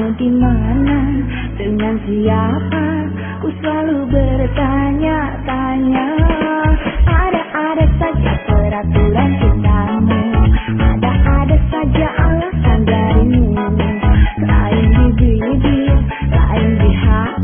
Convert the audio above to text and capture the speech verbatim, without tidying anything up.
di mana, dengan siapa, ku selalu bertanya-tanya. Ada-ada saja peraturan cintamu, ada-ada saja alasan darimu.